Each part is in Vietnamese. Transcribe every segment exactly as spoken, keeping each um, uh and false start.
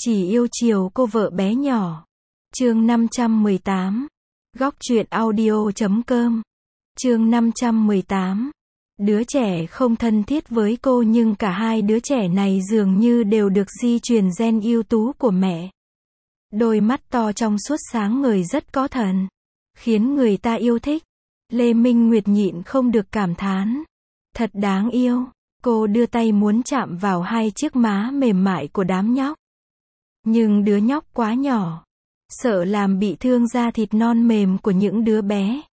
Chỉ yêu chiều cô vợ bé nhỏ. Chương năm trăm mười tám. Góc truyện audio chấm com. Chương năm trăm mười tám. Đứa trẻ không thân thiết với cô nhưng cả hai đứa trẻ này dường như đều được di truyền gen ưu tú của mẹ. Đôi mắt to trong suốt sáng ngời rất có thần, khiến người ta yêu thích. Lê Minh Nguyệt nhịn không được cảm thán. Thật đáng yêu. Cô đưa tay muốn chạm vào hai chiếc má mềm mại của đám nhóc. Nhưng đứa nhóc quá nhỏ, sợ làm bị thương da thịt non mềm của những đứa bé.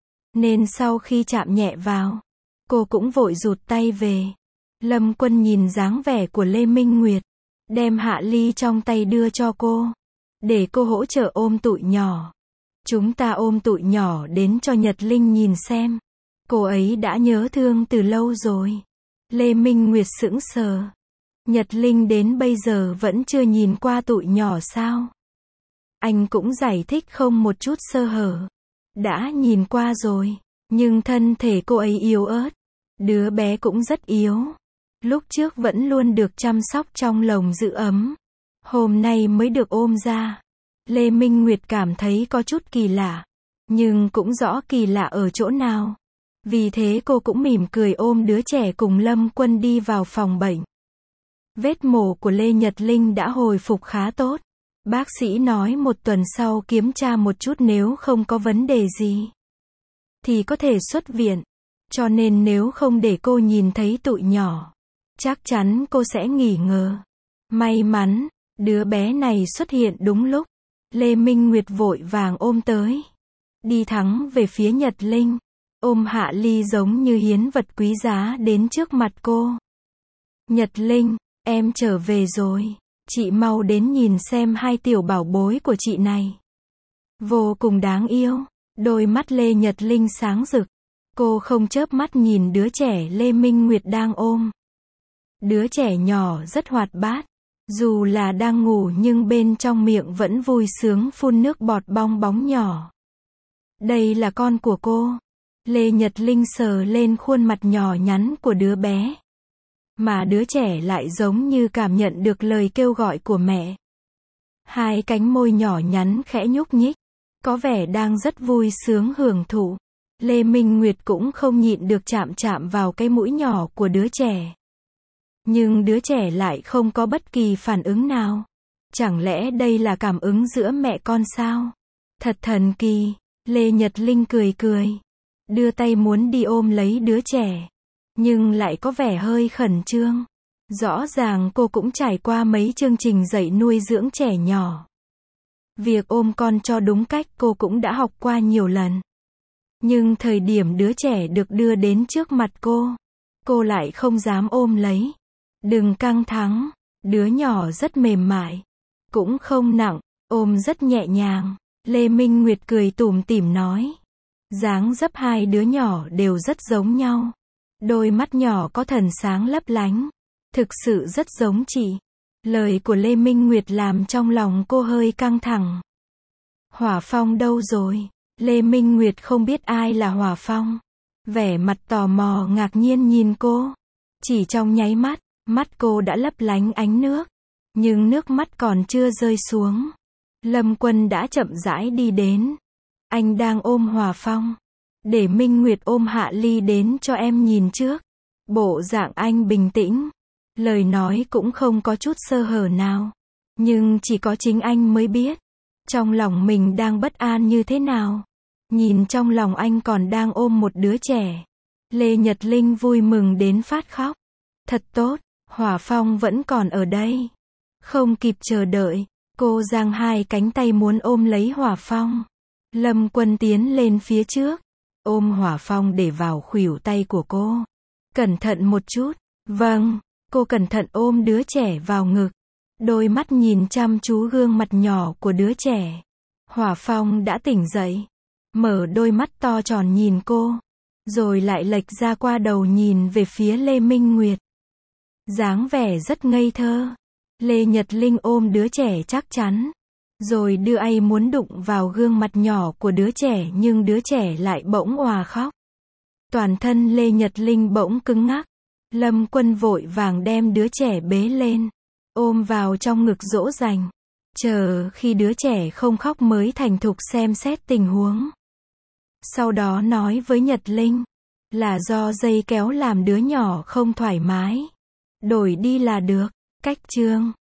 Nên sau khi chạm nhẹ vào, cô cũng vội rụt tay về. Lâm Quân nhìn dáng vẻ của Lê Minh Nguyệt, đem hạ ly trong tay đưa cho cô, để cô hỗ trợ ôm tụi nhỏ. Chúng ta ôm tụi nhỏ đến cho Nhật Linh nhìn xem. Cô ấy đã nhớ thương từ lâu rồi. Lê Minh Nguyệt sững sờ. Nhật Linh đến bây giờ vẫn chưa nhìn qua tụi nhỏ sao? Anh cũng giải thích không một chút sơ hở. Đã nhìn qua rồi, nhưng thân thể cô ấy yếu ớt. Đứa bé cũng rất yếu. Lúc trước vẫn luôn được chăm sóc trong lồng giữ ấm. Hôm nay mới được ôm ra. Lê Minh Nguyệt cảm thấy có chút kỳ lạ. Nhưng cũng rõ kỳ lạ ở chỗ nào. Vì thế cô cũng mỉm cười ôm đứa trẻ cùng Lâm Quân đi vào phòng bệnh. Vết mổ của Lê Nhật Linh đã hồi phục khá tốt. Bác sĩ nói một tuần sau kiểm tra một chút, nếu không có vấn đề gì thì có thể xuất viện. Cho nên nếu không để cô nhìn thấy tụi nhỏ, chắc chắn cô sẽ nghỉ ngơi. May mắn, đứa bé này xuất hiện đúng lúc. Lê Minh Nguyệt vội vàng ôm tới. Đi thẳng về phía Nhật Linh. Ôm hạ ly giống như hiến vật quý giá đến trước mặt cô. Nhật Linh, em trở về rồi. Chị mau đến nhìn xem hai tiểu bảo bối của chị này. Vô cùng đáng yêu. Đôi mắt Lê Nhật Linh sáng rực. Cô không chớp mắt nhìn đứa trẻ Lê Minh Nguyệt đang ôm. Đứa trẻ nhỏ rất hoạt bát. Dù là đang ngủ nhưng bên trong miệng vẫn vui sướng phun nước bọt bong bóng nhỏ. Đây là con của cô. Lê Nhật Linh sờ lên khuôn mặt nhỏ nhắn của đứa bé. Mà đứa trẻ lại giống như cảm nhận được lời kêu gọi của mẹ. Hai cánh môi nhỏ nhắn khẽ nhúc nhích. Có vẻ đang rất vui sướng hưởng thụ. Lê Minh Nguyệt cũng không nhịn được chạm chạm vào cái mũi nhỏ của đứa trẻ. Nhưng đứa trẻ lại không có bất kỳ phản ứng nào. Chẳng lẽ đây là cảm ứng giữa mẹ con sao? Thật thần kỳ. Lê Nhật Linh cười cười. Đưa tay muốn đi ôm lấy đứa trẻ. Nhưng lại có vẻ hơi khẩn trương. Rõ ràng cô cũng trải qua mấy chương trình dạy nuôi dưỡng trẻ nhỏ. Việc ôm con cho đúng cách cô cũng đã học qua nhiều lần. Nhưng thời điểm đứa trẻ được đưa đến trước mặt cô, cô lại không dám ôm lấy. Đừng căng thẳng, đứa nhỏ rất mềm mại. Cũng không nặng, ôm rất nhẹ nhàng. Lê Minh Nguyệt cười tủm tỉm nói. Dáng dấp hai đứa nhỏ đều rất giống nhau. Đôi mắt nhỏ có thần sáng lấp lánh. Thực sự rất giống chị. Lời của Lê Minh Nguyệt làm trong lòng cô hơi căng thẳng. Hỏa Phong đâu rồi? Lê Minh Nguyệt không biết ai là Hỏa Phong. Vẻ mặt tò mò ngạc nhiên nhìn cô. Chỉ trong nháy mắt, mắt cô đã lấp lánh ánh nước. Nhưng nước mắt còn chưa rơi xuống. Lâm Quân đã chậm rãi đi đến. Anh đang ôm Hỏa Phong. Để Minh Nguyệt ôm hạ ly đến cho em nhìn trước. Bộ dạng anh bình tĩnh. Lời nói cũng không có chút sơ hở nào. Nhưng chỉ có chính anh mới biết. Trong lòng mình đang bất an như thế nào. Nhìn trong lòng anh còn đang ôm một đứa trẻ. Lê Nhật Linh vui mừng đến phát khóc. Thật tốt, Hỏa Phong vẫn còn ở đây. Không kịp chờ đợi, cô giang hai cánh tay muốn ôm lấy Hỏa Phong. Lâm Quân tiến lên phía trước. Ôm Hỏa Phong để vào khuỷu tay của cô. Cẩn thận một chút. Vâng. Cô cẩn thận ôm đứa trẻ vào ngực. Đôi mắt nhìn chăm chú gương mặt nhỏ của đứa trẻ. Hỏa Phong đã tỉnh dậy. Mở đôi mắt to tròn nhìn cô. Rồi lại lệch ra qua đầu nhìn về phía Lê Minh Nguyệt. Dáng vẻ rất ngây thơ. Lê Nhật Linh ôm đứa trẻ chắc chắn. Rồi đưa tay muốn đụng vào gương mặt nhỏ của đứa trẻ nhưng đứa trẻ lại bỗng òa khóc. Toàn thân Lê Nhật Linh bỗng cứng ngắc. Lâm Quân vội vàng đem đứa trẻ bế lên. ôm vào trong ngực dỗ dành. Chờ khi đứa trẻ không khóc mới thành thục xem xét tình huống. Sau đó nói với Nhật Linh, là do dây kéo làm đứa nhỏ không thoải mái. Đổi đi là được. Cách chương